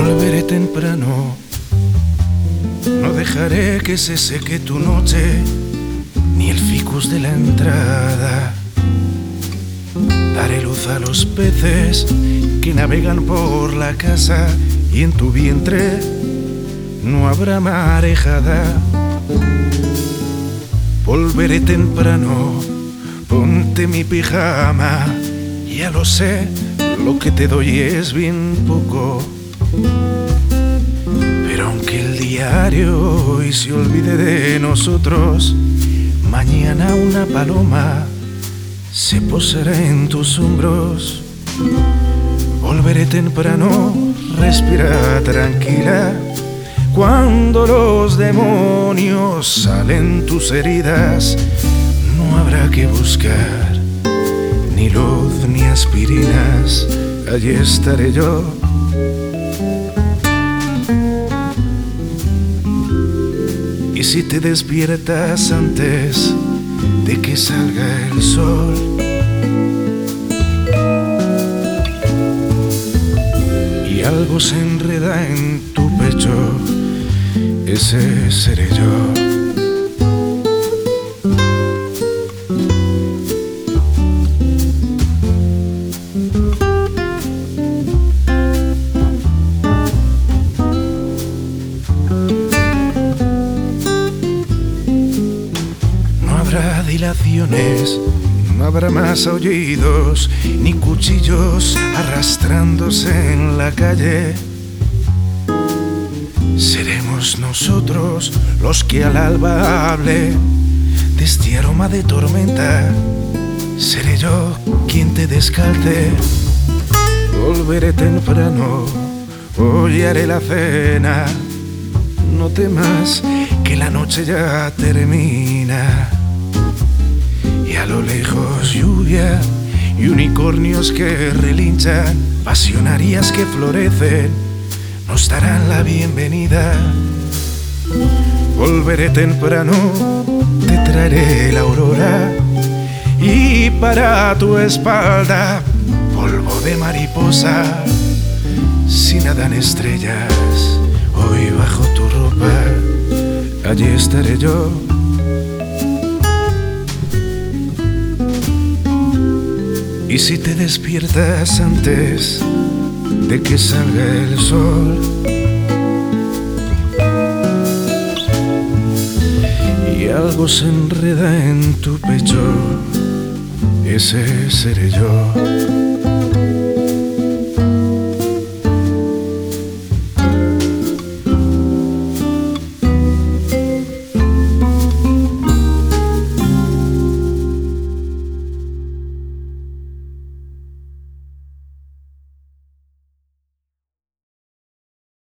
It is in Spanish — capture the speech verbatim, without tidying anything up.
Volveré temprano, no dejaré que se seque tu noche, ni el ficus de la entrada. Daré luz a los peces que navegan por la casa, y en tu vientre no habrá marejada. Volveré temprano, ponte mi pijama, ya lo sé, lo que te doy es bien poco. Pero aunque el diario hoy se olvide de nosotros, mañana una paloma se posará en tus hombros. Volveré temprano, respira tranquila, cuando los demonios salen tus heridas. No habrá que buscar ni luz ni aspirinas, allí estaré yo. Y si te despiertas antes de que salga el sol, y algo se enreda en tu pecho, ese seré yo. No habrá dilaciones, no habrá más aullidos, ni cuchillos arrastrándose en la calle. Seremos nosotros los que al alba hable de este aroma de tormenta. Seré yo quien te descalce. Volveré temprano, hoy haré la cena. No temas que la noche ya termina. Y a lo lejos lluvia y unicornios que relinchan, pasionarías que florecen, nos darán la bienvenida. Volveré temprano, te traeré la aurora, y para tu espalda polvo de mariposa. Si nadan estrellas hoy bajo tu ropa, allí estaré yo. Y si te despiertas antes de que salga el sol, y algo se enreda en tu pecho, ese seré yo.